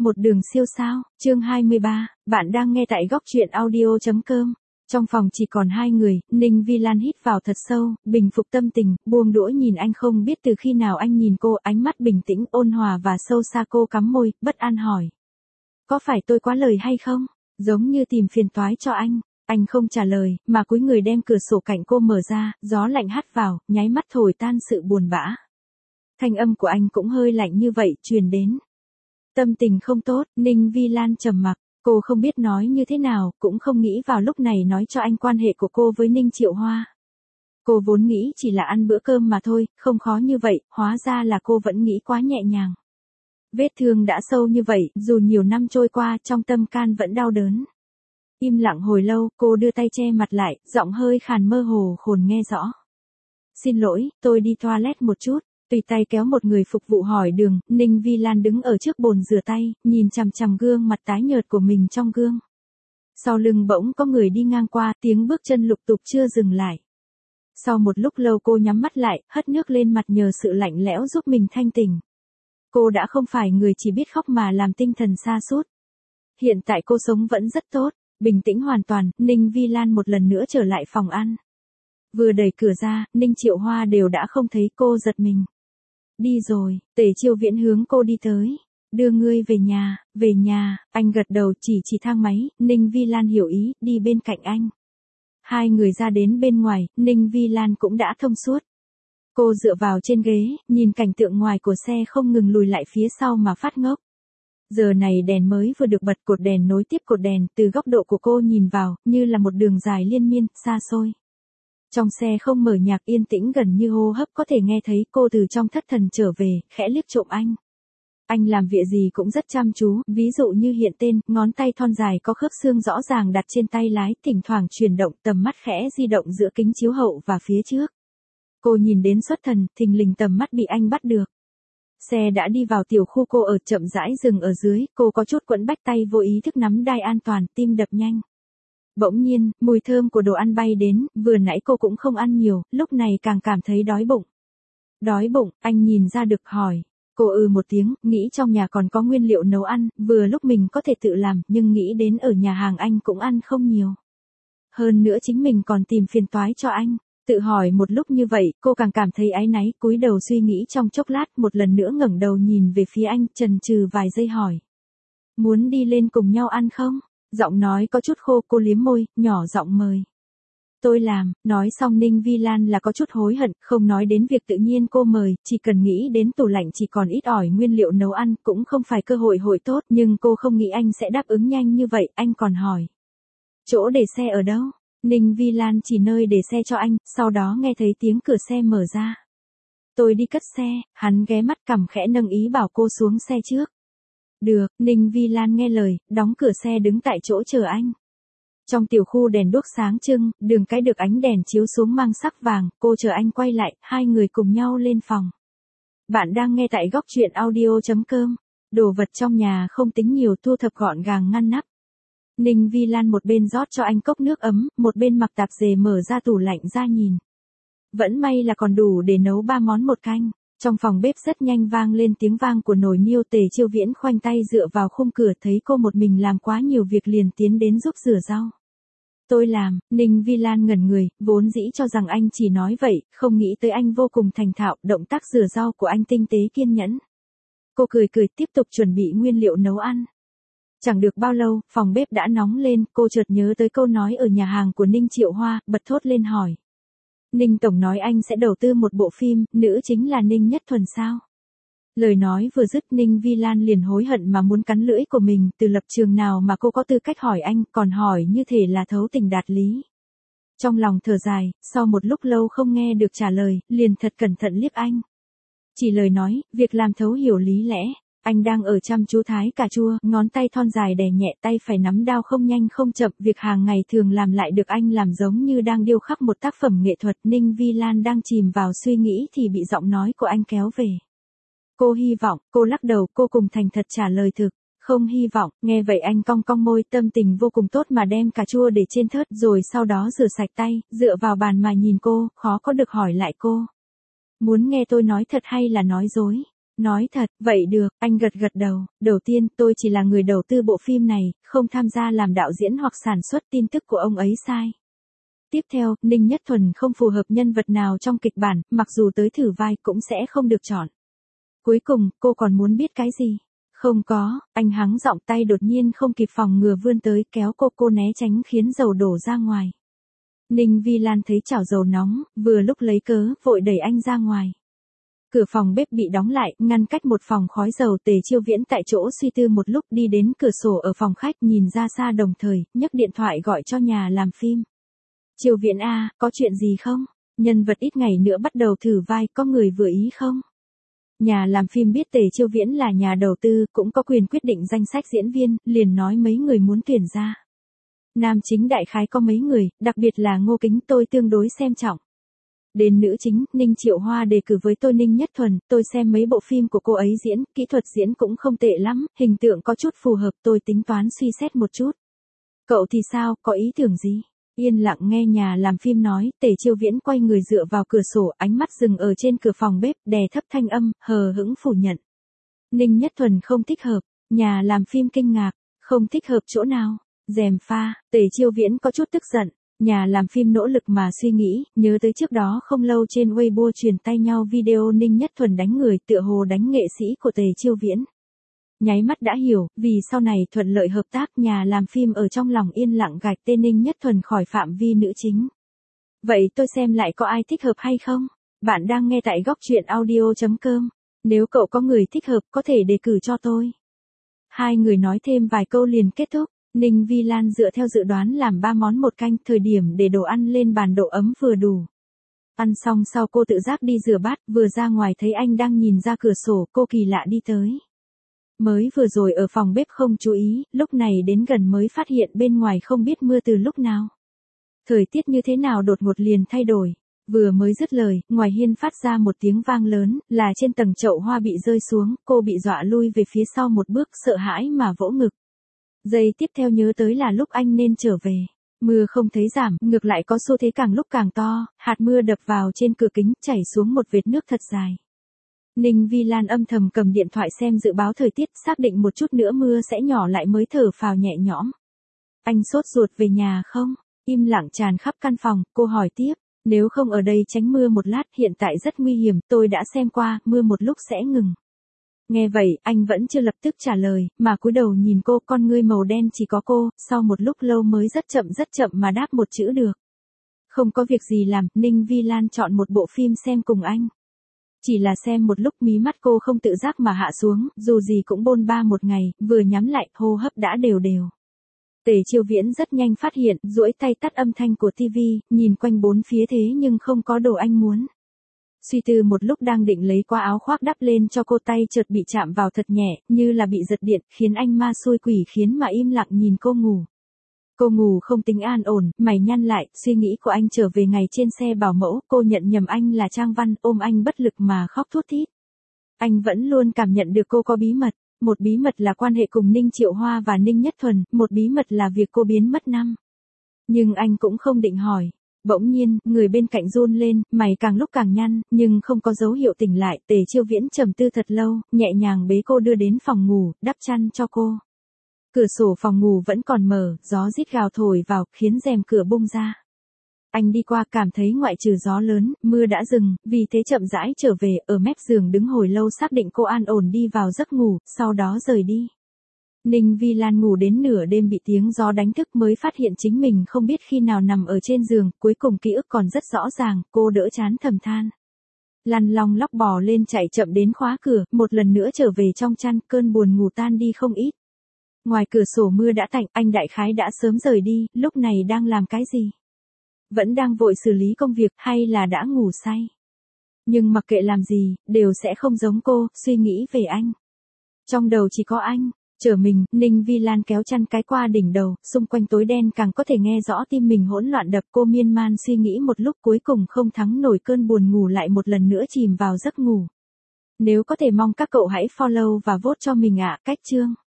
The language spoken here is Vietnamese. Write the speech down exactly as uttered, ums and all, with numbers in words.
Một đường siêu sao, chương hai mươi ba, bạn đang nghe tại góc truyện audio.com. Trong phòng chỉ còn hai người, Ninh Vi Lan hít vào thật sâu, bình phục tâm tình, buông đũa nhìn anh không biết từ khi nào anh nhìn cô, ánh mắt bình tĩnh, ôn hòa và sâu xa. Cô cắm môi, bất an hỏi. Có phải tôi quá lời hay không? Giống như tìm phiền toái cho anh. Anh không trả lời, mà cúi người đem cửa sổ cạnh cô mở ra, gió lạnh hắt vào, nháy mắt thổi tan sự buồn bã. Thanh âm của anh cũng hơi lạnh như vậy, truyền đến. Tâm tình không tốt, Ninh Vi Lan trầm mặc, cô không biết nói như thế nào, cũng không nghĩ vào lúc này nói cho anh quan hệ của cô với Ninh Triệu Hoa. Cô vốn nghĩ chỉ là ăn bữa cơm mà thôi, không khó như vậy, hóa ra là cô vẫn nghĩ quá nhẹ nhàng. Vết thương đã sâu như vậy, dù nhiều năm trôi qua, trong tâm can vẫn đau đớn. Im lặng hồi lâu, cô đưa tay che mặt lại, giọng hơi khàn mơ hồ khồn nghe rõ. Xin lỗi, tôi đi toilet một chút. Tùy tay kéo một người phục vụ hỏi đường, Ninh Vi Lan đứng ở trước bồn rửa tay, nhìn chằm chằm gương mặt tái nhợt của mình trong gương. Sau lưng bỗng có người đi ngang qua, tiếng bước chân lục tục chưa dừng lại. Sau một lúc lâu cô nhắm mắt lại, hất nước lên mặt nhờ sự lạnh lẽo giúp mình thanh tỉnh. Cô đã không phải người chỉ biết khóc mà làm tinh thần sa sút. Hiện tại cô sống vẫn rất tốt, bình tĩnh hoàn toàn, Ninh Vi Lan một lần nữa trở lại phòng ăn. Vừa đẩy cửa ra, Ninh Triệu Hoa đều đã không thấy cô, giật mình. Đi rồi, Tề Chiêu Viễn hướng cô đi tới. Đưa ngươi về nhà, về nhà, anh gật đầu chỉ chỉ thang máy, Ninh Vi Lan hiểu ý, đi bên cạnh anh. Hai người ra đến bên ngoài, Ninh Vi Lan cũng đã thông suốt. Cô dựa vào trên ghế, nhìn cảnh tượng ngoài của xe không ngừng lùi lại phía sau mà phát ngốc. Giờ này đèn mới vừa được bật, cột đèn nối tiếp cột đèn, từ góc độ của cô nhìn vào, như là một đường dài liên miên, xa xôi. Trong xe không mở nhạc, yên tĩnh gần như hô hấp có thể nghe thấy. Cô từ trong thất thần trở về, khẽ liếc trộm anh. Anh làm việc gì cũng rất chăm chú, ví dụ như hiện tên, ngón tay thon dài có khớp xương rõ ràng đặt trên tay lái, thỉnh thoảng chuyển động, tầm mắt khẽ di động giữa kính chiếu hậu và phía trước. Cô nhìn đến xuất thần, thình lình tầm mắt bị anh bắt được. Xe đã đi vào tiểu khu, cô ở chậm rãi dừng ở dưới, cô có chút quẫn bách, tay vô ý thức nắm đai an toàn, tim đập nhanh. Bỗng nhiên, mùi thơm của đồ ăn bay đến, vừa nãy cô cũng không ăn nhiều, lúc này càng cảm thấy đói bụng. Đói bụng, anh nhìn ra được hỏi. Cô ư một tiếng, nghĩ trong nhà còn có nguyên liệu nấu ăn, vừa lúc mình có thể tự làm, nhưng nghĩ đến ở nhà hàng anh cũng ăn không nhiều. Hơn nữa chính mình còn tìm phiền toái cho anh. Tự hỏi một lúc như vậy, cô càng cảm thấy áy náy, cúi đầu suy nghĩ trong chốc lát, một lần nữa ngẩng đầu nhìn về phía anh, chần chừ vài giây hỏi. Muốn đi lên cùng nhau ăn không? Giọng nói có chút khô, cô liếm môi, nhỏ giọng mời. Tôi làm, nói xong Ninh Vi Lan là có chút hối hận, không nói đến việc tự nhiên cô mời, chỉ cần nghĩ đến tủ lạnh chỉ còn ít ỏi nguyên liệu nấu ăn, cũng không phải cơ hội hội tốt, nhưng cô không nghĩ anh sẽ đáp ứng nhanh như vậy, anh còn hỏi. Chỗ để xe ở đâu? Ninh Vi Lan chỉ nơi để xe cho anh, sau đó nghe thấy tiếng cửa xe mở ra. Tôi đi cất xe, hắn ghé mắt cằm khẽ nâng ý bảo cô xuống xe trước. Được, Ninh Vi Lan nghe lời, đóng cửa xe đứng tại chỗ chờ anh. Trong tiểu khu đèn đuốc sáng trưng, đường cái được ánh đèn chiếu xuống mang sắc vàng, cô chờ anh quay lại, hai người cùng nhau lên phòng. Bạn đang nghe tại góc truyện audio.com. Đồ vật trong nhà không tính nhiều, thu thập gọn gàng ngăn nắp. Ninh Vi Lan một bên rót cho anh cốc nước ấm, một bên mặc tạp dề mở ra tủ lạnh ra nhìn. Vẫn may là còn đủ để nấu ba món một canh. Trong phòng bếp rất nhanh vang lên tiếng vang của nồi niêu. Tề Chiêu Viễn khoanh tay dựa vào khung cửa, thấy cô một mình làm quá nhiều việc liền tiến đến giúp rửa rau. Tôi làm, Ninh Vi Lan ngẩn người, vốn dĩ cho rằng anh chỉ nói vậy, không nghĩ tới anh vô cùng thành thạo, động tác rửa rau của anh tinh tế kiên nhẫn. Cô cười cười tiếp tục chuẩn bị nguyên liệu nấu ăn. Chẳng được bao lâu, phòng bếp đã nóng lên, cô chợt nhớ tới câu nói ở nhà hàng của Ninh Triệu Hoa, bật thốt lên hỏi. Ninh Tổng nói anh sẽ đầu tư một bộ phim, nữ chính là Ninh Nhất Thuần sao? Lời nói vừa dứt, Ninh Vi Lan liền hối hận mà muốn cắn lưỡi của mình, từ lập trường nào mà cô có tư cách hỏi anh, còn hỏi như thể là thấu tình đạt lý. Trong lòng thở dài, sau một lúc lâu không nghe được trả lời, liền thật cẩn thận liếc anh. Chỉ lời nói, việc làm thấu hiểu lý lẽ. Anh đang ở chăm chú thái cà chua, ngón tay thon dài đè nhẹ, tay phải nắm dao không nhanh không chậm, việc hàng ngày thường làm lại được anh làm giống như đang điêu khắc một tác phẩm nghệ thuật. Ninh Vi Lan đang chìm vào suy nghĩ thì bị giọng nói của anh kéo về. Cô hy vọng, cô lắc đầu, cô cùng thành thật trả lời thực, không hy vọng. Nghe vậy anh cong cong môi, tâm tình vô cùng tốt mà đem cà chua để trên thớt, rồi sau đó rửa sạch tay, dựa vào bàn mà nhìn cô, khó có được hỏi lại cô. Muốn nghe tôi nói thật hay là nói dối? Nói thật, vậy được, anh gật gật đầu. Đầu tiên, tôi chỉ là người đầu tư bộ phim này, không tham gia làm đạo diễn hoặc sản xuất, tin tức của ông ấy sai. Tiếp theo, Ninh Nhất Thuần không phù hợp nhân vật nào trong kịch bản, mặc dù tới thử vai cũng sẽ không được chọn. Cuối cùng, cô còn muốn biết cái gì? Không có, anh hắng giọng, tay đột nhiên không kịp phòng ngừa vươn tới kéo cô, cô né tránh khiến dầu đổ ra ngoài. Ninh Vi Lan thấy chảo dầu nóng, vừa lúc lấy cớ, vội đẩy anh ra ngoài. Cửa phòng bếp bị đóng lại, ngăn cách một phòng khói dầu. Tề Chiêu Viễn tại chỗ suy tư một lúc, đi đến cửa sổ ở phòng khách nhìn ra xa, đồng thời nhấc điện thoại gọi cho nhà làm phim. Chiêu Viễn a, có chuyện gì không? Nhân vật ít ngày nữa bắt đầu thử vai, có người vừa ý không? Nhà làm phim biết Tề Chiêu Viễn là nhà đầu tư, cũng có quyền quyết định danh sách diễn viên, liền nói mấy người muốn tuyển ra. Nam chính đại khái có mấy người, đặc biệt là Ngô Kính tôi tương đối xem trọng. Đến nữ chính, Ninh Triệu Hoa đề cử với tôi Ninh Nhất Thuần, tôi xem mấy bộ phim của cô ấy diễn, kỹ thuật diễn cũng không tệ lắm, hình tượng có chút phù hợp, tôi tính toán suy xét một chút. Cậu thì sao, có ý tưởng gì? Yên lặng nghe nhà làm phim nói, Tề Chiêu Viễn quay người dựa vào cửa sổ, ánh mắt dừng ở trên cửa phòng bếp, đè thấp thanh âm, hờ hững phủ nhận. Ninh Nhất Thuần không thích hợp, nhà làm phim kinh ngạc, không thích hợp chỗ nào? Gièm pha, Tề Chiêu Viễn có chút tức giận. Nhà làm phim nỗ lực mà suy nghĩ, nhớ tới trước đó không lâu trên Weibo truyền tay nhau video Ninh Nhất Thuần đánh người, tựa hồ đánh nghệ sĩ của Tề Chiêu Viễn. Nháy mắt đã hiểu, vì sau này thuận lợi hợp tác, nhà làm phim ở trong lòng yên lặng gạch tên Ninh Nhất Thuần khỏi phạm vi nữ chính. Vậy tôi xem lại có ai thích hợp hay không? Bạn đang nghe tại góc truyện audio chấm com. Nếu cậu có người thích hợp, có thể đề cử cho tôi. Hai người nói thêm vài câu liền kết thúc. Ninh Vi Lan dựa theo dự đoán làm ba món một canh, thời điểm để đồ ăn lên bàn độ ấm vừa đủ. Ăn xong sau cô tự giác đi rửa bát, vừa ra ngoài thấy anh đang nhìn ra cửa sổ, cô kỳ lạ đi tới. Mới vừa rồi ở phòng bếp không chú ý, lúc này đến gần mới phát hiện bên ngoài không biết mưa từ lúc nào. Thời tiết như thế nào đột ngột liền thay đổi. Vừa mới dứt lời, ngoài hiên phát ra một tiếng vang lớn, là trên tầng chậu hoa bị rơi xuống, cô bị dọa lui về phía sau một bước, sợ hãi mà vỗ ngực. Giây tiếp theo nhớ tới là lúc anh nên trở về. Mưa không thấy giảm, ngược lại có xu thế càng lúc càng to, hạt mưa đập vào trên cửa kính, chảy xuống một vệt nước thật dài. Ninh Vi Lan âm thầm cầm điện thoại xem dự báo thời tiết, xác định một chút nữa mưa sẽ nhỏ lại mới thở phào nhẹ nhõm. Anh sốt ruột về nhà không? Im lặng tràn khắp căn phòng, cô hỏi tiếp. Nếu không ở đây tránh mưa một lát, hiện tại rất nguy hiểm, tôi đã xem qua, mưa một lúc sẽ ngừng. Nghe vậy, anh vẫn chưa lập tức trả lời, mà cúi đầu nhìn cô, con ngươi màu đen chỉ có cô, sau một lúc lâu mới rất chậm rất chậm mà đáp một chữ được. Không có việc gì làm, Ninh Vi Lan chọn một bộ phim xem cùng anh. Chỉ là xem một lúc mí mắt cô không tự giác mà hạ xuống, dù gì cũng bôn ba một ngày, vừa nhắm lại, hô hấp đã đều đều. Tề Chiêu Viễn rất nhanh phát hiện, duỗi tay tắt âm thanh của tivi, nhìn quanh bốn phía thế nhưng không có đồ anh muốn. Suy tư một lúc đang định lấy qua áo khoác đắp lên cho cô, tay chợt bị chạm vào thật nhẹ, như là bị giật điện, khiến anh ma xui quỷ khiến mà im lặng nhìn cô ngủ. Cô ngủ không tính an ổn, mày nhăn lại, suy nghĩ của anh trở về ngày trên xe bảo mẫu, cô nhận nhầm anh là Trang Văn, ôm anh bất lực mà khóc thút thít. Anh vẫn luôn cảm nhận được cô có bí mật, một bí mật là quan hệ cùng Ninh Triệu Hoa và Ninh Nhất Thuần, một bí mật là việc cô biến mất năm. Nhưng anh cũng không định hỏi. Bỗng nhiên, người bên cạnh run lên, mày càng lúc càng nhăn, nhưng không có dấu hiệu tỉnh lại. Tề Chiêu Viễn trầm tư thật lâu, nhẹ nhàng bế cô đưa đến phòng ngủ, đắp chăn cho cô. Cửa sổ phòng ngủ vẫn còn mở, gió rít gào thổi vào, khiến rèm cửa bung ra. Anh đi qua, cảm thấy ngoại trừ gió lớn, mưa đã dừng, vì thế chậm rãi trở về, ở mép giường đứng hồi lâu xác định cô an ổn đi vào giấc ngủ, sau đó rời đi. Ninh Vi Lan ngủ đến nửa đêm bị tiếng gió đánh thức mới phát hiện chính mình không biết khi nào nằm ở trên giường, cuối cùng ký ức còn rất rõ ràng, cô đỡ chán thầm than. Lăn long lóc bò lên chạy chậm đến khóa cửa, một lần nữa trở về trong chăn, cơn buồn ngủ tan đi không ít. Ngoài cửa sổ mưa đã tạnh, anh đại khái đã sớm rời đi, lúc này đang làm cái gì? Vẫn đang vội xử lý công việc hay là đã ngủ say? Nhưng mặc kệ làm gì, đều sẽ không giống cô, suy nghĩ về anh. Trong đầu chỉ có anh. Trở mình, Ninh Vi Lan kéo chăn cái qua đỉnh đầu, xung quanh tối đen càng có thể nghe rõ tim mình hỗn loạn đập, cô miên man suy nghĩ một lúc cuối cùng không thắng nổi cơn buồn ngủ lại một lần nữa chìm vào giấc ngủ. Nếu có thể mong các cậu hãy follow và vote cho mình ạ, cách chương.